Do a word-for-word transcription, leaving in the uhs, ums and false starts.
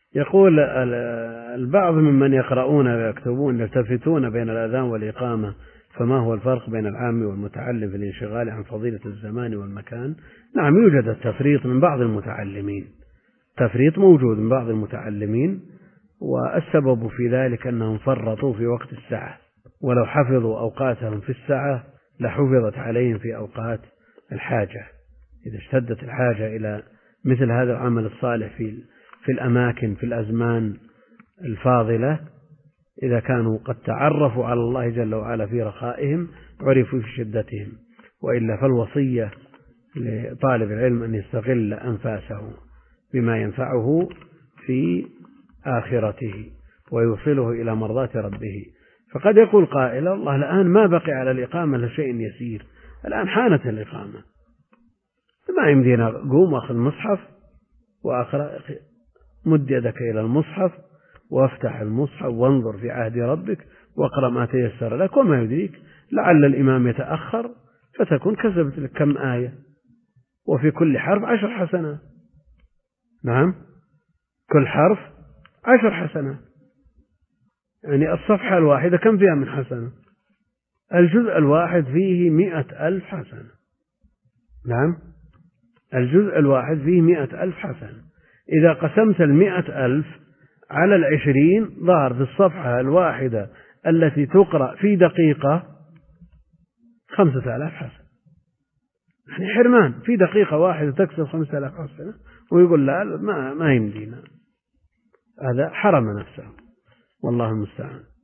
يقول البعض ممن يقرؤون ويكتبون يلتفتون بين الأذان والإقامة، فما هو الفرق بين العام والمتعلم في الانشغال عن فضيلة الزمان والمكان؟ نعم، يوجد التفريط من بعض المتعلمين، تفريط موجود من بعض المتعلمين، والسبب في ذلك أنهم فرطوا في وقت الساعة، ولو حفظوا أوقاتهم في الساعة لحفظت عليهم في أوقات الحاجة. إذا اشتدت الحاجة إلى مثل هذا العمل الصالح في في الأماكن في الأزمان الفاضلة، إذا كانوا قد تعرفوا على الله جل وعلا في رخائهم عرفوا في شدتهم، وإلا فالوصية لطالب العلم أن يستغل أنفاسه بما ينفعه في آخرته ويوصله إلى مرضاة ربه. فقد يقول قائل: الله الآن ما بقي على الإقامة لشيء يسير، الآن حانت الإقامة، ما يمدينا قوم أخذ المصحف وأقرأ، مد يدك إلى المصحف وافتح المصحف وانظر في عهد ربك واقرأ ما تيسر لك، وما يدريك لعل الإمام يتأخر فتكون كسبت لك كم آية، وفي كل حرف عشر حسنات. نعم، كل حرف عشر حسنات، يعني الصفحة الواحدة كم فيها من حسنة؟ الجزء الواحد فيه مئة ألف حسنة. نعم، الجزء الواحد فيه مئة ألف حسنة. إذا قسمت المئة ألف على العشرين ظهر في الصفحة الواحدة التي تقرأ في دقيقة خمسة آلاف حسنة. يعني حرمان، في دقيقة واحدة تكسب خمسة آلاف حسنة، ويقول لا ما, ما يمدينا. هذا حرم نفسه، والله المستعان.